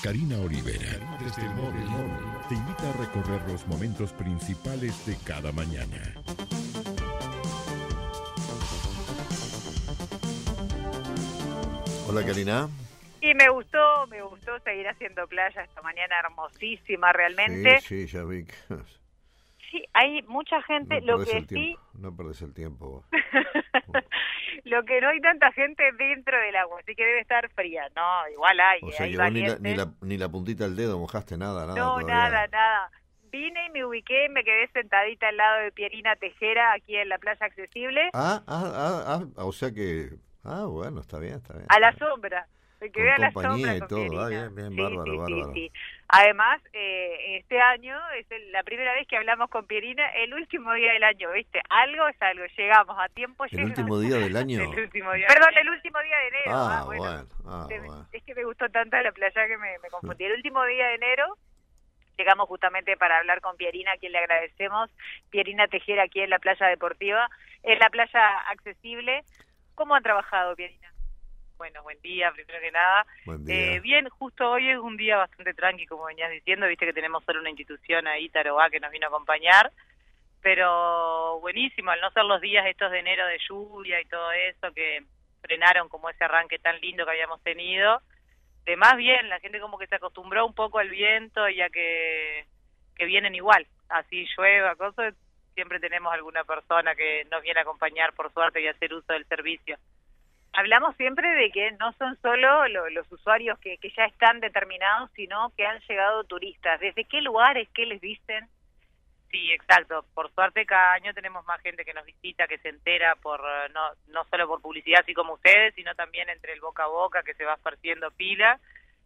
Karina Olivera, desde el móvil, te invita a recorrer los momentos principales de cada mañana. Hola, Karina. Y me gustó seguir haciendo playa esta mañana hermosísima realmente. Sí, ya vi. Sí, hay mucha gente, No lo que sí... No perdés el tiempo vos. Lo que no hay tanta gente dentro del agua, así que debe estar fría. No, igual hay. O sea hay que vos valientes. ni la puntita del dedo mojaste, nada. No, todavía. nada. Vine y me ubiqué, me quedé sentadita al lado de Pierina Tejera, aquí en la playa accesible. O sea que... bueno, está bien. A la sombra. Me quedé Con a la compañía sombra y con todo. Pierina. Bien, Sí, bárbaro. sí. Además, este año es la primera vez que hablamos con Pierina, el último día del año, ¿viste? Algo es algo, llegamos a tiempo. ¿El último día del año? Perdón, el último día de enero. Bueno. Es que me gustó tanto la playa que me confundí. El último día de enero llegamos justamente para hablar con Pierina, a quien le agradecemos. Pierina Tejera, aquí en la playa deportiva, en la playa accesible. ¿Cómo han trabajado, Pierina? Bueno, buen día, primero que nada. Buen día. Bien, justo hoy es un día bastante tranqui, como venías diciendo, viste que tenemos solo una institución ahí, Tarobá, que nos vino a acompañar, pero buenísimo, al no ser los días estos de enero de lluvia y todo eso, que frenaron como ese arranque tan lindo que habíamos tenido. De más bien, la gente como que se acostumbró un poco al viento y a que vienen igual, así llueva, cosas, siempre tenemos alguna persona que nos viene a acompañar por suerte y a hacer uso del servicio. Hablamos siempre de que no son solo los usuarios que ya están determinados, sino que han llegado turistas. ¿Desde qué lugares? ¿Qué les dicen? Sí, exacto. Por suerte cada año tenemos más gente que nos visita, que se entera por no solo por publicidad, así como ustedes, sino también entre el boca a boca que se va esparciendo pila.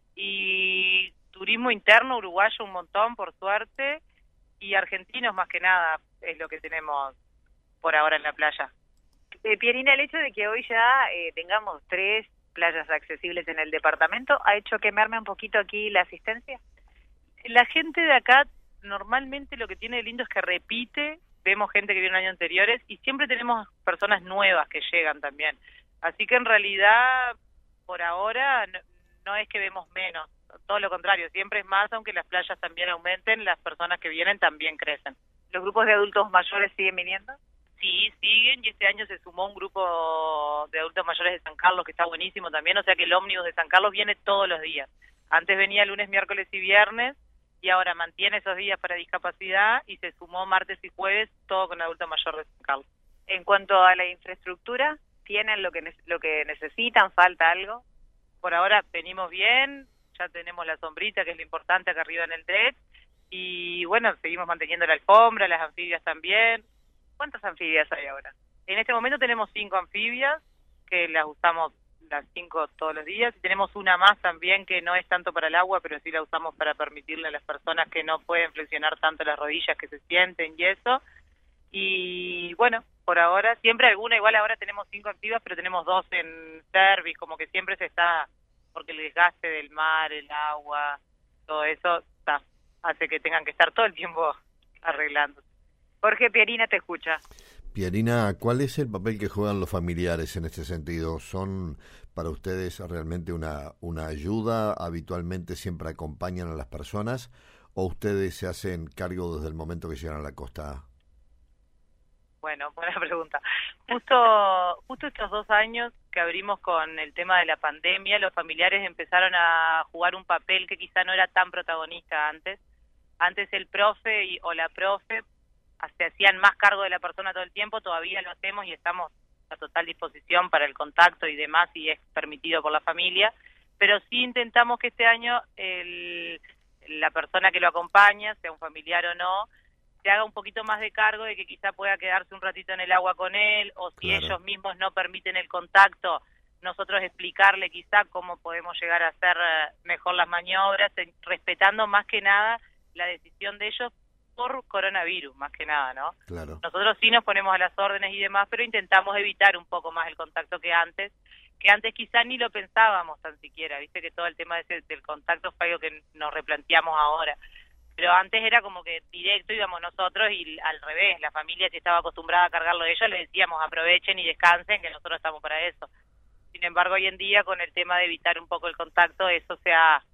Y turismo interno uruguayo un montón, por suerte, y argentinos más que nada es lo que tenemos por ahora en la playa. Pierina, el hecho de que hoy ya tengamos 3 playas accesibles en el departamento, ¿ha hecho que merme un poquito aquí la asistencia? La gente de acá normalmente lo que tiene de lindo es que repite, vemos gente que viene años anteriores y siempre tenemos personas nuevas que llegan también. Así que en realidad, por ahora, no es que vemos menos, todo lo contrario, siempre es más, aunque las playas también aumenten, las personas que vienen también crecen. ¿Los grupos de adultos mayores siguen viniendo? Sí, siguen, y este año se sumó un grupo de adultos mayores de San Carlos que está buenísimo también, o sea que el ómnibus de San Carlos viene todos los días. Antes venía lunes, miércoles y viernes, y ahora mantiene esos días para discapacidad, y se sumó martes y jueves, todo con adulto mayor de San Carlos. En cuanto a la infraestructura, ¿tienen lo que necesitan? ¿Falta algo? Por ahora venimos bien, ya tenemos la sombrita, que es lo importante acá arriba en el deck, y bueno, seguimos manteniendo la alfombra, las anfibias también. ¿Cuántas anfibias hay ahora? En este momento tenemos 5 anfibias, que las usamos las 5 todos los días, y tenemos una más también que no es tanto para el agua, pero sí la usamos para permitirle a las personas que no pueden flexionar tanto las rodillas, que se sienten y eso. Y bueno, por ahora, siempre alguna, igual ahora tenemos 5 anfibias, pero tenemos 2 en service, como que siempre se está, porque el desgaste del mar, el agua, todo eso, hace que tengan que estar todo el tiempo arreglando. Jorge, Pierina te escucha. Pierina, ¿cuál es el papel que juegan los familiares en este sentido? ¿Son para ustedes realmente una ayuda? ¿Habitualmente siempre acompañan a las personas? ¿O ustedes se hacen cargo desde el momento que llegan a la costa? Bueno, buena pregunta. Justo estos 2 años que abrimos con el tema de la pandemia, los familiares empezaron a jugar un papel que quizá no era tan protagonista antes. Antes el profe o la profe se hacían más cargo de la persona todo el tiempo, todavía lo hacemos y estamos a total disposición para el contacto y demás, y es permitido por la familia, pero sí intentamos que este año la persona que lo acompaña, sea un familiar o no, se haga un poquito más de cargo de que quizá pueda quedarse un ratito en el agua con él, o si ellos mismos no permiten el contacto, nosotros explicarle quizá cómo podemos llegar a hacer mejor las maniobras, respetando más que nada la decisión de ellos por coronavirus, más que nada, ¿no? Claro. Nosotros sí nos ponemos a las órdenes y demás, pero intentamos evitar un poco más el contacto que antes quizá ni lo pensábamos tan siquiera, viste que todo el tema del contacto fue algo que nos replanteamos ahora, pero antes era como que directo íbamos nosotros y al revés, la familia que estaba acostumbrada a cargarlo de ellos, le decíamos aprovechen y descansen, que nosotros estamos para eso. Sin embargo, hoy en día, con el tema de evitar un poco el contacto, eso se ha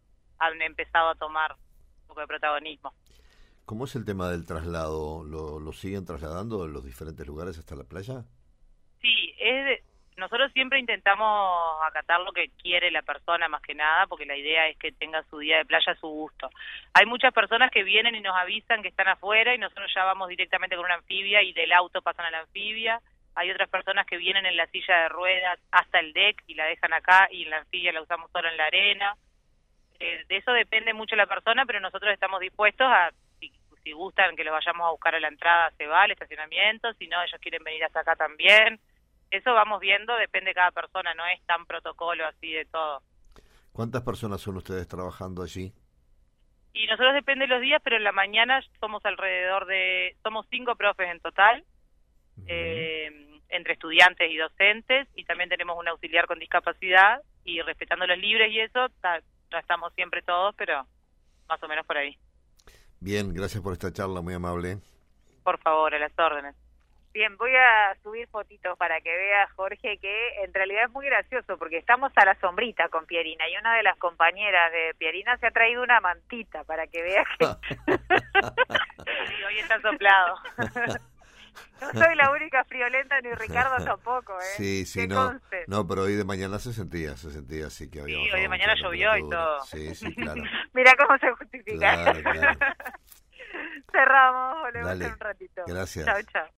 han empezado a tomar un poco de protagonismo. ¿Cómo es el tema del traslado? ¿Lo siguen trasladando en los diferentes lugares hasta la playa? Sí, nosotros siempre intentamos acatar lo que quiere la persona más que nada, porque la idea es que tenga su día de playa a su gusto. Hay muchas personas que vienen y nos avisan que están afuera y nosotros ya vamos directamente con una anfibia y del auto pasan a la anfibia. Hay otras personas que vienen en la silla de ruedas hasta el deck y la dejan acá y en la anfibia la usamos solo en la arena. De eso depende mucho la persona, pero nosotros estamos dispuestos a, si gustan que los vayamos a buscar a la entrada, se va al estacionamiento, si no, ellos quieren venir hasta acá también. Eso vamos viendo, depende de cada persona, no es tan protocolo así de todo. ¿Cuántas personas son ustedes trabajando allí? Y nosotros depende de los días, pero en la mañana somos somos 5 profes en total, entre estudiantes y docentes, y también tenemos un auxiliar con discapacidad, y respetando los libres y eso, ya estamos siempre todos, pero más o menos por ahí. Bien, gracias por esta charla, muy amable. Por favor, a las órdenes. Bien, voy a subir fotitos para que vea, Jorge, que en realidad es muy gracioso porque estamos a la sombrita con Pierina y una de las compañeras de Pierina se ha traído una mantita para que vea que... Sí, hoy está soplado. No soy la única friolenta ni Ricardo tampoco, Sí, no, pero hoy de mañana se sentía así que había... Sí, hoy de mañana llovió y todo. Sí, claro. Mira cómo se justifica. Claro. Cerramos, volvemos Dale. en un ratito. Gracias. Chao, chao.